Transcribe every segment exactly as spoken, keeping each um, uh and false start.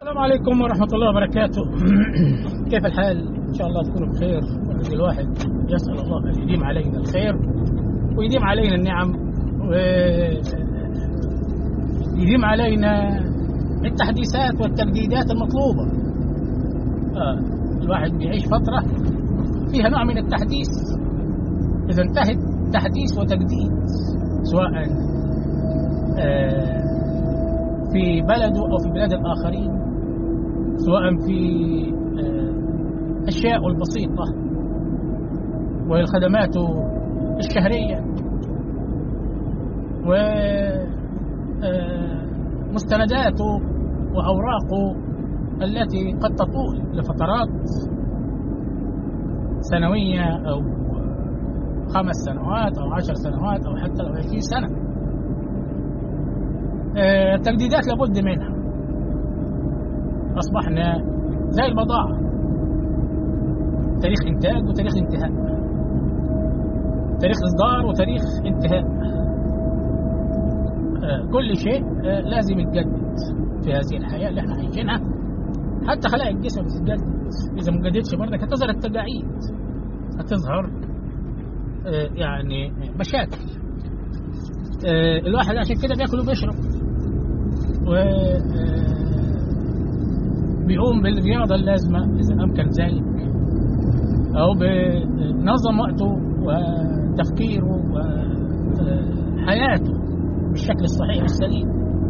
السلام عليكم ورحمة الله وبركاته. كيف الحال؟ إن شاء الله تكونوا بخير. الواحد يسأل الله أن يديم علينا الخير ويديم علينا النعم ويديم علينا التحديثات والتجديدات المطلوبة. آه. الواحد بيعيش فترة فيها نوع من التحديث، إذا انتهت تحديث وتجديد سواء آه في بلده أو في بلاد الآخرين، سواء في الأشياء البسيطة والخدمات الشهرية ومستنداته وأوراقه التي قد تطول لفترات سنوية أو خمس سنوات أو عشر سنوات أو حتى لو عشرين سنة. التجديدات لابد منها. أصبحنا زي البضاعة، تاريخ إنتاج وتاريخ انتهاء، تاريخ إصدار وتاريخ انتهاء. كل شيء لازم يتجدد في هذه الحياة اللي احنا عايشينها. حتى خلايا الجسم بتتجدد، إذا ما جددتش برضك هتظهر التجاعيد، هتظهر يعني مشاكل. الواحد عشان كده بياكل وبيشرب وبيقوم بالرياضة اللازمة إذا أمكن ذلك، أو بنظم وقته وتفكيره وحياته بالشكل الصحيح السليم.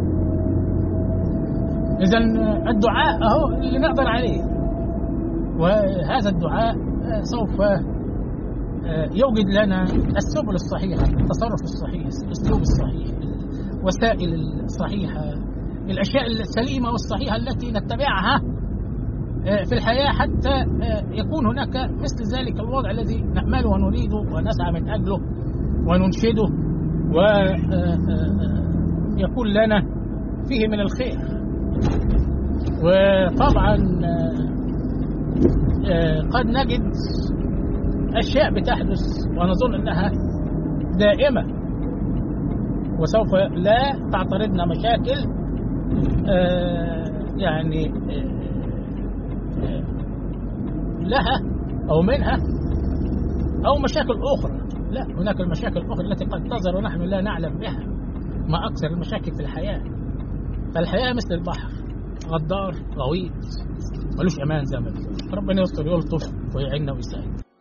إذا الدعاء أهو اللي نقدر عليه، وهذا الدعاء سوف يوجد لنا السبل الصحيحة، التصرف الصحيح، الأسلوب الصحيح، الوسائل الصحيحة، الأشياء السليمة والصحيحة التي نتبعها في الحياة حتى يكون هناك مثل ذلك الوضع الذي نأمله ونريده ونسعى من أجله وننشده، ويكون لنا فيه من الخير. وطبعا قد نجد أشياء بتحدث ونظن أنها دائمة وسوف لا تعترضنا مشاكل يعني لها أو منها أو مشاكل أخرى. لا، هناك المشاكل الأخرى التي قد تظهر ونحن لا نعلم بها. ما أكثر المشاكل في الحياة. فالحياة مثل البحر، غدار غويط ملوش أمان زي ما بيقولوا. ربنا يستر يلطف ويعيننا ويساعدنا.